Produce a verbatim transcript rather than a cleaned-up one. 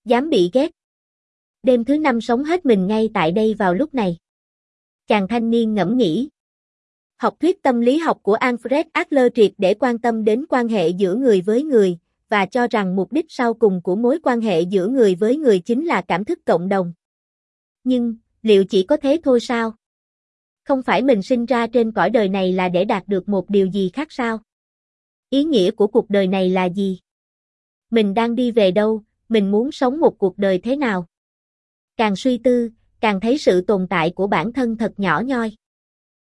Dám bị ghét. Đêm thứ năm sống hết mình ngay tại đây vào lúc này. Chàng thanh niên ngẫm nghĩ. Học thuyết tâm lý học của Alfred Adler triệt để quan tâm đến quan hệ giữa người với người, và cho rằng mục đích sau cùng của mối quan hệ giữa người với người chính là cảm thức cộng đồng. Nhưng, liệu chỉ có thế thôi sao? Không phải mình sinh ra trên cõi đời này là để đạt được một điều gì khác sao? Ý nghĩa của cuộc đời này là gì? Mình đang đi về đâu, mình muốn sống một cuộc đời thế nào? Càng suy tư, càng thấy sự tồn tại của bản thân thật nhỏ nhoi.